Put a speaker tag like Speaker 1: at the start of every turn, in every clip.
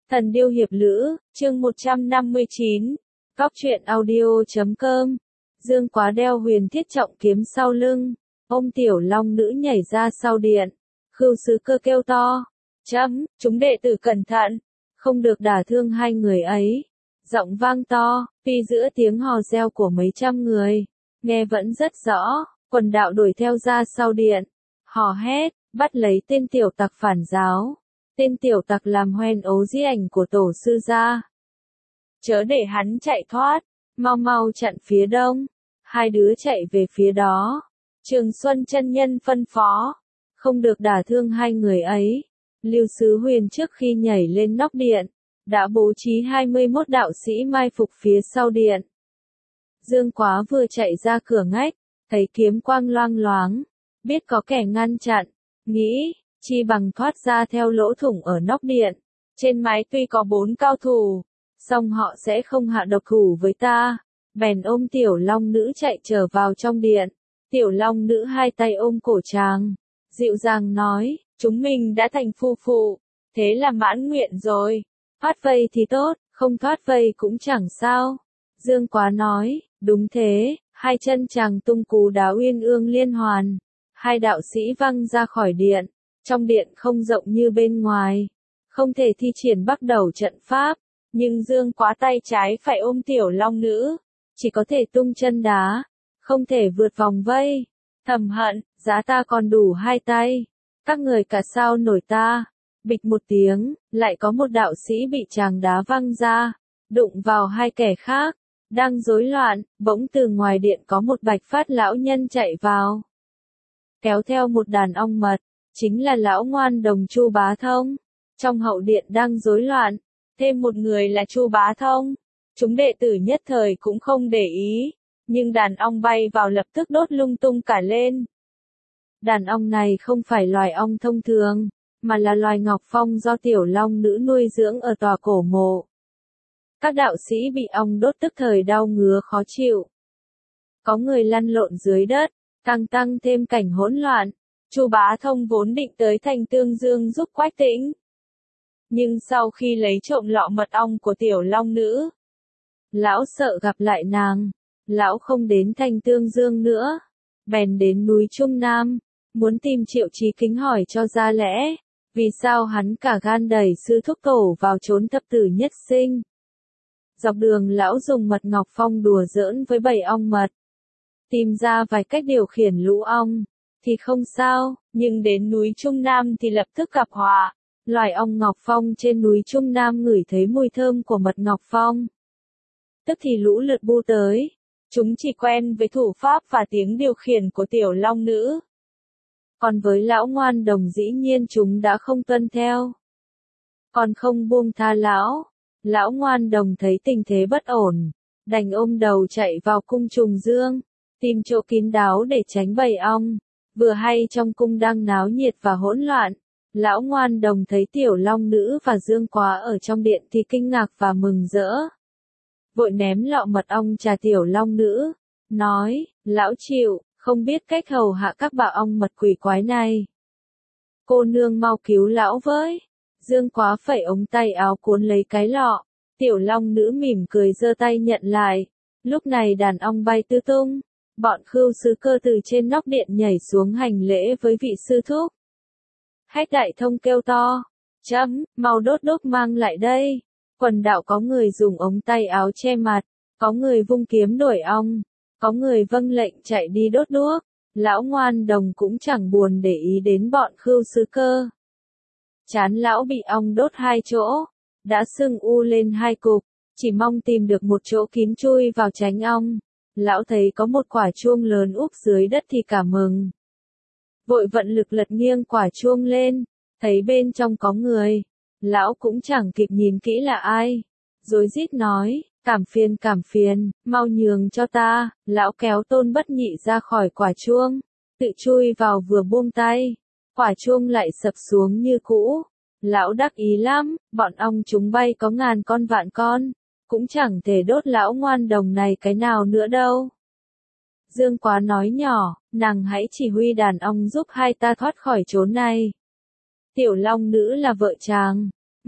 Speaker 1: Thần điêu hiệp lữ, chương 159. Góc truyện audio.com. Dương Quá đeo huyền thiết trọng kiếm sau lưng, ôm tiểu long nữ nhảy ra sau điện. Khưu sứ cơ kêu to, chúng đệ tử cẩn thận, không được đả thương hai người ấy. Giọng vang to, phi giữa tiếng hò reo của mấy trăm người, nghe vẫn rất rõ. Quần đạo đuổi theo ra sau điện, hò hét, bắt lấy tên tiểu tặc phản giáo. Tên tiểu tặc làm hoen ố di ảnh của tổ sư gia. Chớ để hắn chạy thoát, mau mau chặn phía đông. Hai đứa chạy về phía đó. Trường Xuân chân nhân phân phó, không được đả thương hai người ấy. Lưu Sứ Huyền trước khi nhảy lên nóc điện, đã bố trí 21 đạo sĩ mai phục phía sau điện. Dương Quá vừa chạy ra cửa ngách, thấy kiếm quang loang loáng, biết có kẻ ngăn chặn, nghĩ, chi bằng thoát ra theo lỗ thủng ở nóc điện. Trên mái tuy có 4 cao thủ, song họ sẽ không hạ độc thủ với ta. Bèn ôm tiểu long nữ chạy trở vào trong điện. Tiểu long nữ hai tay ôm cổ chàng, dịu dàng nói, chúng mình đã thành phu phụ, thế là mãn nguyện rồi. Thoát vây thì tốt, không thoát vây cũng chẳng sao. Dương Quá nói, đúng thế. Hai chân chàng tung cú đá uyên ương liên hoàn, hai đạo sĩ văng ra khỏi điện. Trong điện không rộng như bên ngoài, không thể thi triển bắt đầu trận pháp, nhưng Dương Quá tay trái phải ôm tiểu long nữ, chỉ có thể tung chân đá, không thể vượt vòng vây. Thầm hận, giá ta còn đủ hai tay, các người cả sao nổi ta. Bịch một tiếng, lại có một đạo sĩ bị chàng đá văng ra, đụng vào hai kẻ khác. Đang rối loạn, bỗng từ ngoài điện có một bạch phát lão nhân chạy vào, kéo theo một đàn ong mật, chính là lão ngoan đồng Chu Bá Thông. Trong hậu điện đang rối loạn, thêm một người là Chu Bá Thông. Chúng đệ tử nhất thời cũng không để ý, nhưng đàn ong bay vào lập tức đốt lung tung cả lên. Đàn ong này không phải loài ong thông thường, mà là loài ngọc phong do tiểu long nữ nuôi dưỡng ở tòa cổ mộ. Các đạo sĩ bị ong đốt tức thời đau ngứa khó chịu. Có người lăn lộn dưới đất, càng tăng thêm cảnh hỗn loạn. Chu Bá Thông vốn định tới thành Tương Dương giúp Quách Tĩnh, nhưng sau khi lấy trộm lọ mật ong của tiểu long nữ, lão sợ gặp lại nàng, lão không đến thành Tương Dương nữa, bèn đến núi Trung Nam, muốn tìm Triệu Chí Kính hỏi cho ra lẽ, vì sao hắn cả gan đẩy sư thúc tổ vào chốn thập tử nhất sinh. Dọc đường lão dùng mật ngọc phong đùa giỡn với bầy ong mật, tìm ra vài cách điều khiển lũ ong, thì không sao, nhưng đến núi Trung Nam thì lập tức gặp họa. Loài ong ngọc phong trên núi Trung Nam ngửi thấy mùi thơm của mật ngọc phong, tức thì lũ lượt bu tới. Chúng chỉ quen với thủ pháp và tiếng điều khiển của tiểu long nữ, còn với lão ngoan đồng dĩ nhiên chúng đã không tuân theo, còn không buông tha lão. Lão ngoan đồng thấy tình thế bất ổn, đành ôm đầu chạy vào cung Trùng Dương, tìm chỗ kín đáo để tránh bầy ong. Vừa hay trong cung đang náo nhiệt và hỗn loạn, lão ngoan đồng thấy tiểu long nữ và Dương Quá ở trong điện thì kinh ngạc và mừng rỡ. Vội ném lọ mật ong trà tiểu long nữ, nói, lão chịu, không biết cách hầu hạ các bà ong mật quỷ quái này. Cô nương mau cứu lão với. Dương Quá phẩy ống tay áo cuốn lấy cái lọ, tiểu long nữ mỉm cười giơ tay nhận lại. Lúc này đàn ong bay tứ tung, bọn Khưu sứ cơ từ trên nóc điện nhảy xuống hành lễ với vị sư thúc. Hách Đại Thông kêu to, mau đốt đuốc mang lại đây. Quần đạo có người dùng ống tay áo che mặt, có người vung kiếm đuổi ong, có người vâng lệnh chạy đi đốt đuốc. Lão ngoan đồng cũng chẳng buồn để ý đến bọn Khưu sứ cơ. Chán lão bị ong đốt hai chỗ, đã sưng u lên hai cục, chỉ mong tìm được một chỗ kín chui vào tránh ong. Lão thấy có một quả chuông lớn úp dưới đất thì cả mừng. Vội vận lực lật nghiêng quả chuông lên, thấy bên trong có người. Lão cũng chẳng kịp nhìn kỹ là ai, rối rít nói, cảm phiền, mau nhường cho ta. Lão kéo Tôn Bất Nhị ra khỏi quả chuông, tự chui vào vừa buông tay. Quả chuông lại sập xuống như cũ. Lão đắc ý lắm, bọn ong chúng bay có ngàn con vạn con, cũng chẳng thể đốt lão ngoan đồng này cái nào nữa đâu. Dương Quá nói nhỏ, nàng hãy chỉ huy đàn ong giúp hai ta thoát khỏi chốn này. Tiểu long nữ là vợ chàng,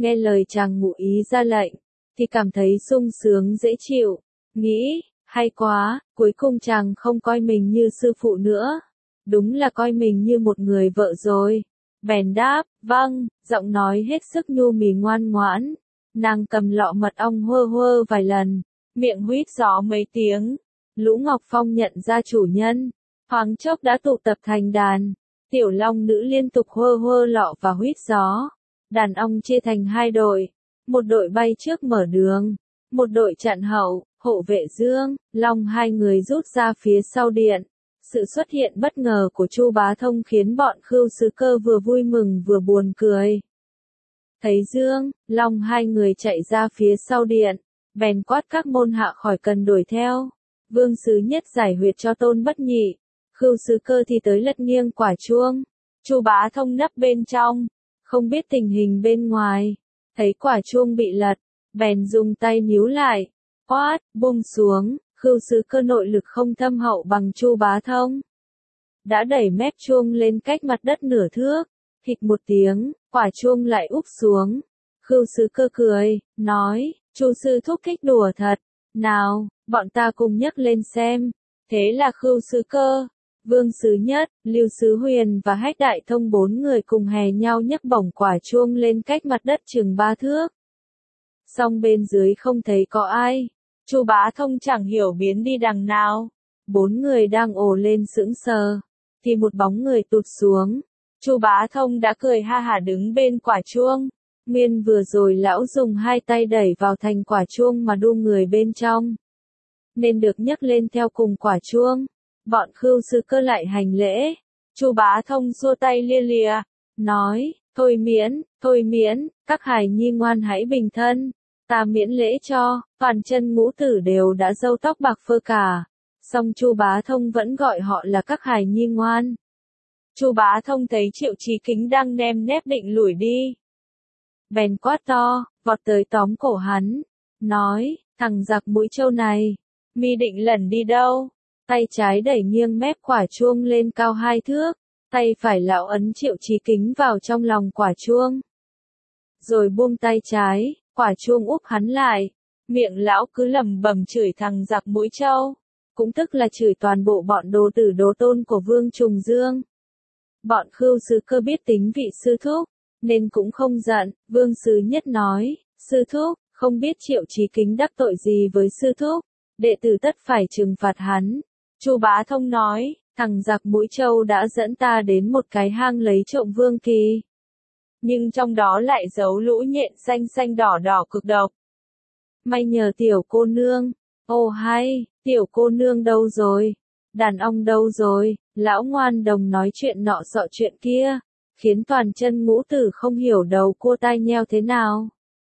Speaker 1: nghe lời chàng ngụ ý ra lệnh, thì cảm thấy sung sướng dễ chịu, nghĩ, hay quá, cuối cùng chàng không coi mình như sư phụ nữa, đúng là coi mình như một người vợ rồi. Bèn đáp, vâng, giọng nói hết sức nhu mì ngoan ngoãn, nàng cầm lọ mật ong hơ hơ vài lần, miệng huýt gió mấy tiếng, Lũ Ngọc Phong nhận ra chủ nhân, thoáng chốc đã tụ tập thành đàn, tiểu long nữ liên tục hơ hơ lọ và huýt gió, đàn ong chia thành hai đội, một đội bay trước mở đường, một đội chặn hậu, hộ vệ Dương, Long hai người rút ra phía sau điện. Sự xuất hiện bất ngờ của Chu Bá Thông khiến bọn Khưu Sứ Cơ vừa vui mừng vừa buồn cười. Thấy Dương, Long hai người chạy ra phía sau điện, bèn quát các môn hạ khỏi cần đuổi theo. Vương Sứ Nhất giải huyệt cho Tôn Bất Nhị, Khưu Sứ Cơ thì tới lật nghiêng quả chuông. Chu Bá Thông nấp bên trong, không biết tình hình bên ngoài, thấy quả chuông bị lật, bèn dùng tay níu lại, quát, buông xuống. Khưu Sứ Cơ nội lực không thâm hậu bằng Chu Bá Thông, đã đẩy mép chuông lên cách mặt đất nửa thước, hịch một tiếng, quả chuông lại úp xuống. Khưu Sứ Cơ cười, nói, Chu sư thúc thích đùa thật, nào, bọn ta cùng nhấc lên xem. Thế là Khưu Sứ Cơ, Vương Sứ Nhất, Lưu Sứ Huyền và Hách Đại Thông bốn người cùng hè nhau nhấc bổng quả chuông lên cách mặt đất chừng 3 thước. Song bên dưới không thấy có ai. Chu Bá Thông chẳng hiểu biến đi đằng nào. Bốn người đang ồ lên sững sờ, thì một bóng người tụt xuống. Chu Bá Thông đã cười ha hả đứng bên quả chuông. Nguyên vừa rồi lão dùng hai tay đẩy vào thành quả chuông mà đu người bên trong, nên được nhấc lên theo cùng quả chuông. Bọn Khưu Sứ Cơ lại hành lễ. Chu Bá Thông xua tay lia lịa, nói, thôi miễn, các hài nhi ngoan hãy bình thân. Ta miễn lễ cho, toàn chân ngũ tử đều đã râu tóc bạc phơ cả. Song Chu Bá Thông vẫn gọi họ là các hài nhi ngoan. Chu Bá Thông thấy Triệu Chí Kính đang nem nép định lủi đi, bèn quát to, vọt tới tóm cổ hắn, nói, thằng giặc mũi trâu này, mi định lẩn đi đâu? Tay trái đẩy nghiêng mép quả chuông lên cao 2 thước, tay phải lão ấn Triệu Chí Kính vào trong lòng quả chuông, rồi buông tay trái. Quả chuông úp hắn lại, miệng lão cứ lẩm bẩm chửi thằng giặc mũi trâu, cũng tức là chửi toàn bộ bọn đồ tử đồ tôn của Vương Trùng Dương. Bọn Khưu Sứ Cơ biết tính vị sư thúc, nên cũng không giận. Vương Sứ Nhất nói, sư thúc, không biết Triệu Chí Kính đắc tội gì với sư thúc, đệ tử tất phải trừng phạt hắn. Chu Bá Thông nói, thằng giặc mũi trâu đã dẫn ta đến một cái hang lấy trộm vương kỳ, nhưng trong đó lại giấu lũ nhện xanh xanh đỏ đỏ cực độc. May nhờ tiểu cô nương. Ồ hay, tiểu cô nương đâu rồi? Đàn ong đâu rồi? Lão ngoan đồng nói chuyện nọ sọ chuyện kia, khiến toàn chân ngũ tử không hiểu đầu cua tai nheo thế nào.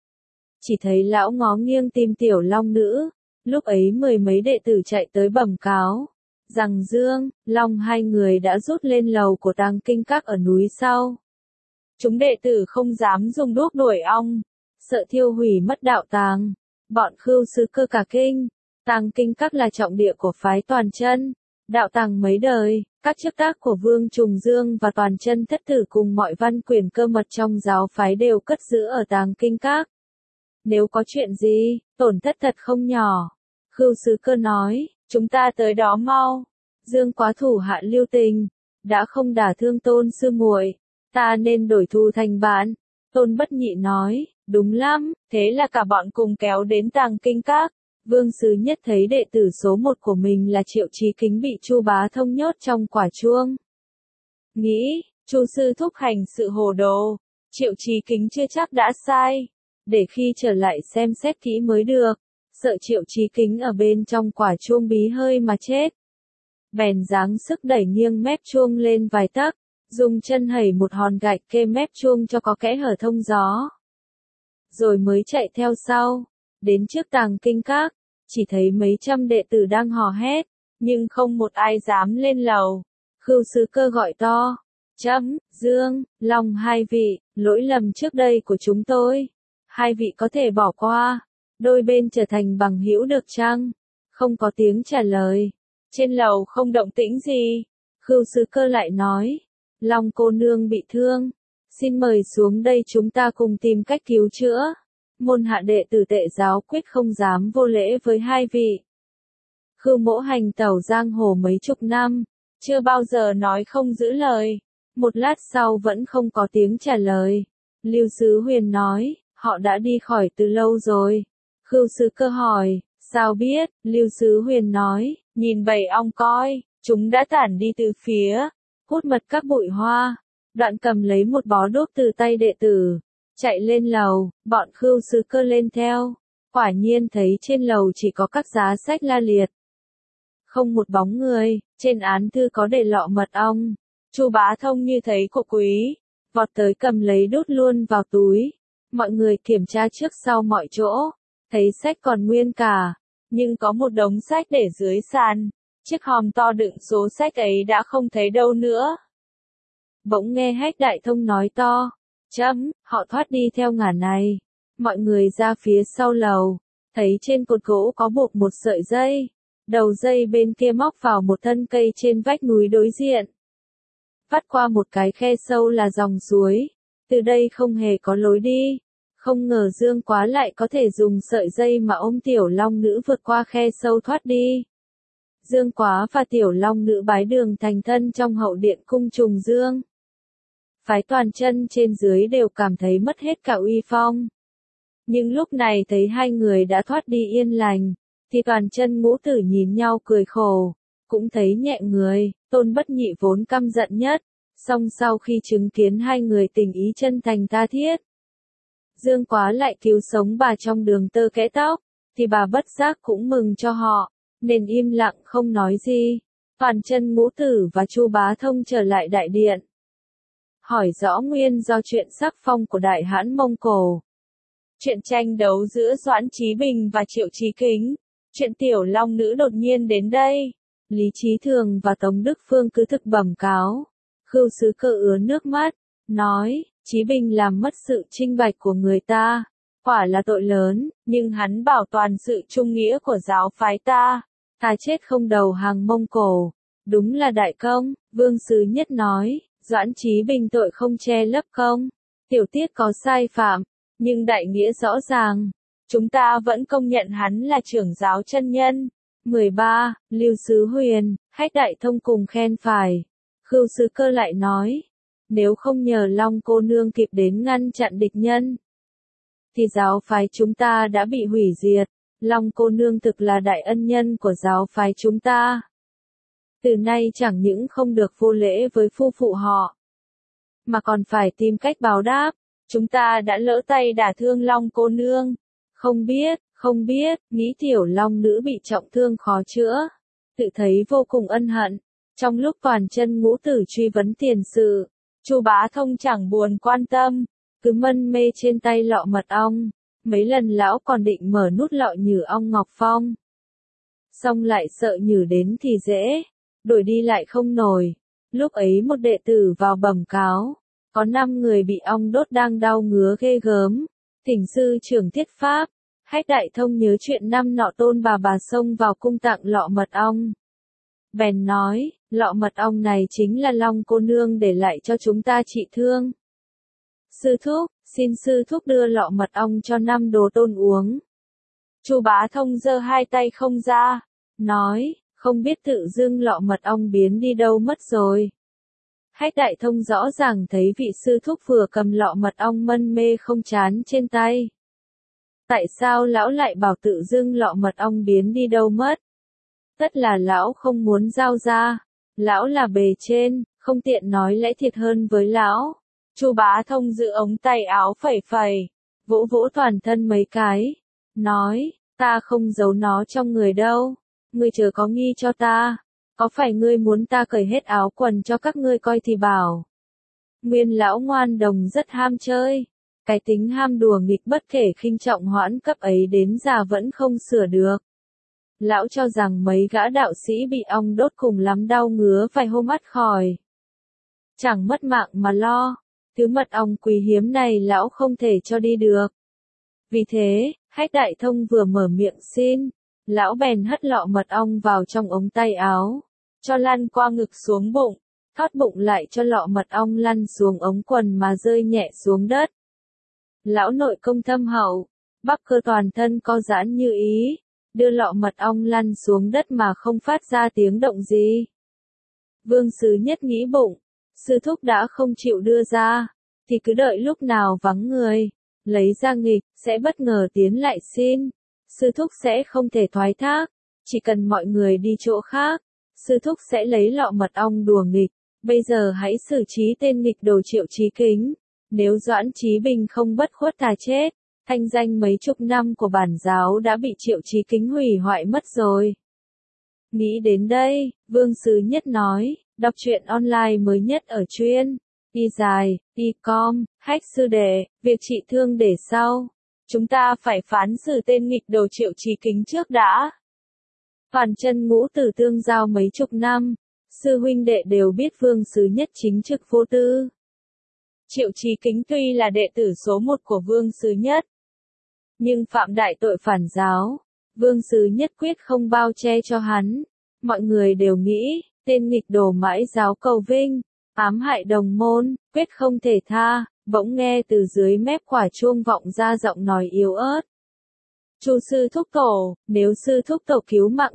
Speaker 1: Chỉ thấy lão ngó nghiêng tìm tiểu long nữ, lúc ấy 10 mấy đệ tử chạy tới bẩm cáo, rằng Dương, Long hai người đã rút lên lầu của Tàng Kinh Các ở núi sau. Chúng đệ tử không dám dùng đuốc đuổi ong, sợ thiêu hủy mất đạo tàng. Bọn Khưu Sứ Cơ cả kinh. Tàng Kinh Các là trọng địa của phái Toàn Chân, đạo tàng mấy đời. Các chức tác của Vương Trùng Dương và Toàn Chân thất tử cùng mọi văn quyển cơ mật trong giáo phái đều cất giữ ở Tàng Kinh Các. Nếu có chuyện gì, tổn thất thật không nhỏ. Khưu Sứ Cơ nói, chúng ta tới đó mau. Dương quá thủ hạ lưu tình, đã không đả thương Tôn sư muội, ta nên đổi thù thành bạn. Tôn Bất Nhị nói, đúng lắm, thế là cả bọn cùng kéo đến Tàng Kinh Các. Vương Sứ Nhất thấy đệ tử số 1 của mình là Triệu Chí Kính bị Chu Bá Thông nhốt trong quả chuông. Nghĩ, Chu sư thúc hành sự hồ đồ, Triệu Chí Kính chưa chắc đã sai, để khi trở lại xem xét kỹ mới được, sợ Triệu Chí Kính ở bên trong quả chuông bí hơi mà chết. Bèn giáng sức đẩy nghiêng mép chuông lên vài tấc, dùng chân hẩy một hòn gạch kê mép chuông cho có kẽ hở thông gió. Rồi mới chạy theo sau, đến trước Tàng Kinh Các, chỉ thấy mấy trăm đệ tử đang hò hét, nhưng không một ai dám lên lầu. Khưu Sứ Cơ gọi to, Dương, Long hai vị, lỗi lầm trước đây của chúng tôi, hai vị có thể bỏ qua, đôi bên trở thành bằng hữu được chăng? Không có tiếng trả lời, trên lầu không động tĩnh gì. Khưu Sứ Cơ lại nói, Long cô nương bị thương, Xin mời xuống đây chúng ta cùng tìm cách cứu chữa. Môn hạ đệ tử Tệ giáo quyết không dám vô lễ với hai vị. Khưu Mỗ hành tẩu giang hồ mấy chục năm, chưa bao giờ nói không giữ lời. Một lát sau vẫn không có tiếng trả lời. Lưu Sứ Huyền nói, họ đã đi khỏi từ lâu rồi. Khưu Sứ Cơ hỏi, sao biết? Lưu Sứ Huyền nói, nhìn bầy ong coi, chúng đã tản đi từ phía, hút mật các bụi hoa. Đoạn cầm lấy một bó đuốc từ tay đệ tử, chạy lên lầu, bọn Khưu Sứ Cơ lên theo. Quả nhiên thấy trên lầu chỉ có các giá sách la liệt. Không một bóng người, trên án thư có để lọ mật ong. Chu Bá Thông như thấy của quý, vọt tới cầm lấy đút luôn vào túi. Mọi người kiểm tra trước sau mọi chỗ, thấy sách còn nguyên cả, nhưng có một đống sách để dưới sàn. Chiếc hòm to đựng số sách ấy đã không thấy đâu nữa. Bỗng nghe Hách Đại Thông nói to, họ thoát đi theo ngả này. Mọi người ra phía sau lầu, thấy trên cột gỗ có buộc một sợi dây. Đầu dây bên kia móc vào một thân cây trên vách núi đối diện. Vắt qua một cái khe sâu là dòng suối. Từ đây không hề có lối đi. Không ngờ Dương Quá lại có thể dùng sợi dây mà ôm Tiểu Long Nữ vượt qua khe sâu thoát đi. Dương Quá và Tiểu Long Nữ bái đường thành thân trong hậu điện cung Trùng Dương. Phái toàn chân trên dưới đều cảm thấy mất hết cả uy phong. Nhưng lúc này thấy hai người đã thoát đi yên lành, thì toàn chân ngũ tử nhìn nhau cười khổ, cũng thấy nhẹ người. Tôn Bất Nhị vốn căm giận nhất, song sau khi chứng kiến hai người tình ý chân thành tha thiết, Dương Quá lại cứu sống bà trong đường tơ kẽ tóc, thì bà bất giác cũng mừng cho họ, nên im lặng không nói gì. Toàn chân ngũ tử và Chu Bá Thông trở lại đại điện, hỏi rõ nguyên do chuyện sắc phong của Đại Hãn Mông Cổ, chuyện tranh đấu giữa Doãn Chí Bình và Triệu Chí Kính, chuyện Tiểu Long Nữ đột nhiên đến đây. Lý Chí Thường và Tống Đức Phương cứ thực bẩm cáo. Khưu Sứ Cơ ứa nước mắt, nói, Chí Bình làm mất sự清bạch của người ta, quả là tội lớn, nhưng hắn bảo toàn sự trung nghĩa của giáo phái ta, thà chết không đầu hàng Mông Cổ, đúng là đại công. Vương Sứ Nhất nói, Doãn Chí Bình tội không che lấp công, tiểu tiết có sai phạm, nhưng đại nghĩa rõ ràng, chúng ta vẫn công nhận hắn là trưởng giáo chân nhân. 13. Lưu Sứ Huyền, Hách Đại Thông cùng khen phải. Khưu Sứ Cơ lại nói, nếu không nhờ Long cô nương kịp đến ngăn chặn địch nhân, thì giáo phái chúng ta đã bị hủy diệt. Long cô nương thực là đại ân nhân của giáo phái chúng ta. Từ nay chẳng những không được vô lễ với phu phụ họ, mà còn phải tìm cách báo đáp. Chúng ta đã lỡ tay đả thương Long cô nương. Không biết, nghĩ Tiểu Long Nữ bị trọng thương khó chữa, tự thấy vô cùng ân hận. Trong lúc toàn chân ngũ tử truy vấn tiền sự, Chu Bá Thông chẳng buồn quan tâm, cứ mân mê trên tay lọ mật ong. Mấy lần lão còn định mở nút lọ nhử ong Ngọc Phong, xong lại sợ nhử đến thì dễ, đổi đi lại không nổi. Lúc ấy một đệ tử vào bẩm cáo, có 5 người bị ong đốt đang đau ngứa ghê gớm, thỉnh sư trưởng thiết pháp. Hách Đại Thông nhớ chuyện năm nọ Tôn bà xông vào cung tặng lọ mật ong, bèn nói, lọ mật ong này chính là Long cô nương để lại cho chúng ta trị thương. Sư thúc, xin sư thúc đưa lọ mật ong cho 5 đồ Tôn uống. Chu Bá Thông giơ hai tay không ra, nói, không biết tự dưng lọ mật ong biến đi đâu mất rồi. Hách Đại Thông rõ ràng thấy vị sư thúc vừa cầm lọ mật ong mân mê không chán trên tay. Tại sao lão lại bảo tự dưng lọ mật ong biến đi đâu mất? Tất là lão không muốn giao ra. Lão là bề trên, không tiện nói lẽ thiệt hơn với lão. Chu Bá Thông giữ ống tay áo phẩy phẩy, vỗ vỗ toàn thân mấy cái, nói, ta không giấu nó trong người đâu, ngươi chớ có nghi cho ta. Có phải ngươi muốn ta cởi hết áo quần cho các ngươi coi thì bảo. Nguyên lão ngoan đồng rất ham chơi. Cái tính ham đùa nghịch bất kể khinh trọng hoãn cấp ấy đến già vẫn không sửa được. Lão cho rằng mấy gã đạo sĩ bị ong đốt cùng lắm đau ngứa vài hôm ắt khỏi. Chẳng mất mạng mà lo. Thứ mật ong quý hiếm này lão không thể cho đi được. Vì thế, Hách Đại Thông vừa mở miệng xin, lão bèn hất lọ mật ong vào trong ống tay áo, cho lăn qua ngực xuống bụng, thoát bụng lại cho lọ mật ong lăn xuống ống quần mà rơi nhẹ xuống đất. Lão nội công thâm hậu, bắp cơ toàn thân co giãn như ý, đưa lọ mật ong lăn xuống đất mà không phát ra tiếng động gì. Vương Sứ Nhất nghĩ bụng, sư thúc đã không chịu đưa ra, thì cứ đợi lúc nào vắng người, lấy ra nghịch, sẽ bất ngờ tiến lại xin. Sư thúc sẽ không thể thoái thác, chỉ cần mọi người đi chỗ khác, sư thúc sẽ lấy lọ mật ong đùa nghịch. Bây giờ hãy xử trí tên nghịch đồ Triệu Chí Kính. Nếu Doãn Chí Bình không bất khuất thà chết, thanh danh mấy chục năm của bản giáo đã bị Triệu Chí Kính hủy hoại mất rồi. Nghĩ đến đây, Vương Sứ Nhất nói, đọc truyện online mới nhất ở chuyên y dài, y.com, Hách sư đệ, việc trị thương để sau. Chúng ta phải phán xử tên nghịch đồ Triệu Chí Kính trước đã. Phàn Chân Ngũ Tử tương giao mấy chục năm, sư huynh đệ đều biết Vương Sứ Nhất chính trực vô tư. Triệu Chí Kính tuy là đệ tử số 1 của Vương Sứ Nhất, nhưng phạm đại tội phản giáo, Vương Sứ Nhất quyết không bao che cho hắn. Mọi người đều nghĩ, tên nghịch đồ mãi giáo cầu vinh, ám hại đồng môn, quyết không thể tha. Bỗng nghe từ dưới mép quả chuông vọng ra giọng nói yếu ớt. Chu sư thúc tổ, nếu sư thúc tổ cứu mạng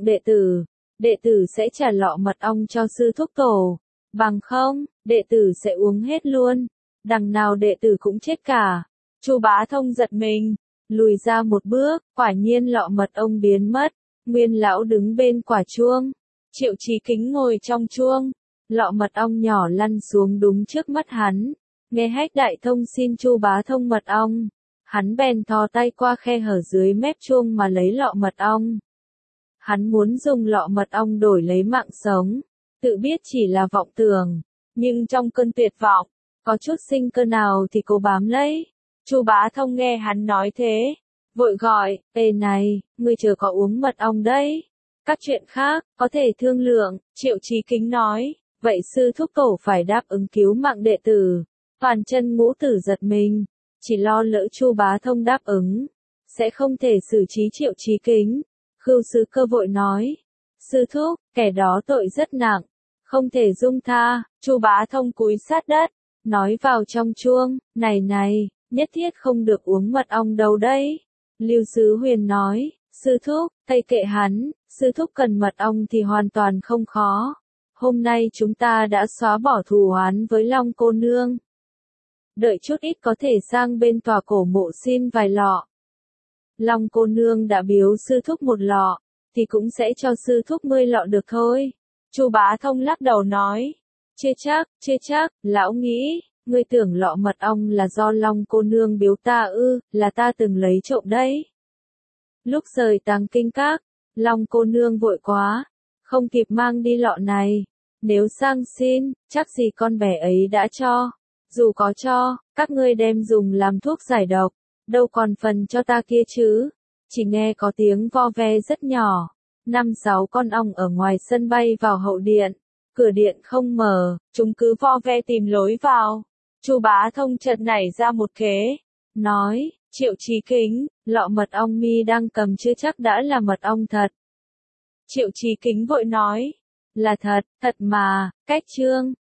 Speaker 1: đệ tử sẽ trả lọ mật ong cho sư thúc tổ. Bằng không, đệ tử sẽ uống hết luôn. Đằng nào đệ tử cũng chết cả. Chu Bá Thông giật mình, lùi ra một bước, quả nhiên lọ mật ong biến mất. Nguyên lão đứng bên quả chuông. Triệu Chí Kính ngồi trong chuông. Lọ mật ong nhỏ lăn xuống đúng trước mắt hắn. Nghe Hách Đại Thông xin Chu Bá Thông mật ong, hắn bèn thò tay qua khe hở dưới mép chuông mà lấy lọ mật ong. Hắn muốn dùng lọ mật ong đổi lấy mạng sống, tự biết chỉ là vọng tưởng, nhưng trong cơn tuyệt vọng, có chút sinh cơ nào thì cố bám lấy. Chu Bá Thông nghe hắn nói thế, vội gọi, ê này, ngươi chưa có uống mật ong đấy. Các chuyện khác, có thể thương lượng, Triệu Chí Kính nói, vậy sư thúc tổ phải đáp ứng cứu mạng đệ tử. Phàn Chân Ngũ Tử giật mình, chỉ lo lỡ Chu Bá Thông đáp ứng, sẽ không thể xử trí Triệu Chí Kính. Khưu Sứ Cơ vội nói, sư thúc, kẻ đó tội rất nặng, không thể dung tha. Chu Bá Thông cúi sát đất, nói vào trong chuông, này, nhất thiết không được uống mật ong đâu đấy. Lưu Sứ Huyền nói, sư thúc, thầy kệ hắn, sư thúc cần mật ong thì hoàn toàn không khó. Hôm nay chúng ta đã xóa bỏ thù oán với Long cô nương. Đợi chút ít có thể sang bên tòa cổ mộ xin vài lọ. Long cô nương đã biếu sư thúc một lọ, thì cũng sẽ cho sư thúc 10 lọ được thôi. Chu Bá Thông lắc đầu nói, chưa chắc, lão nghĩ, ngươi tưởng lọ mật ong là do Long cô nương biếu ta ư, là ta từng lấy trộm đấy. Lúc rời Tàng Kinh Các, Long cô nương vội quá, không kịp mang đi lọ này. Nếu sang xin, chắc gì con bé ấy đã cho. Dù có cho, các ngươi đem dùng làm thuốc giải độc, đâu còn phần cho ta kia chứ. Chỉ nghe có tiếng vo ve rất nhỏ. 5-6 con ong ở ngoài sân bay vào hậu điện. Cửa điện không mở, chúng cứ vo ve tìm lối vào. Chu Bá Thông chợt nảy ra một kế. Nói, Triệu Chí Kính, lọ mật ong mi đang cầm chưa chắc đã là mật ong thật. Triệu Chí Kính vội nói, là thật mà, cách chương.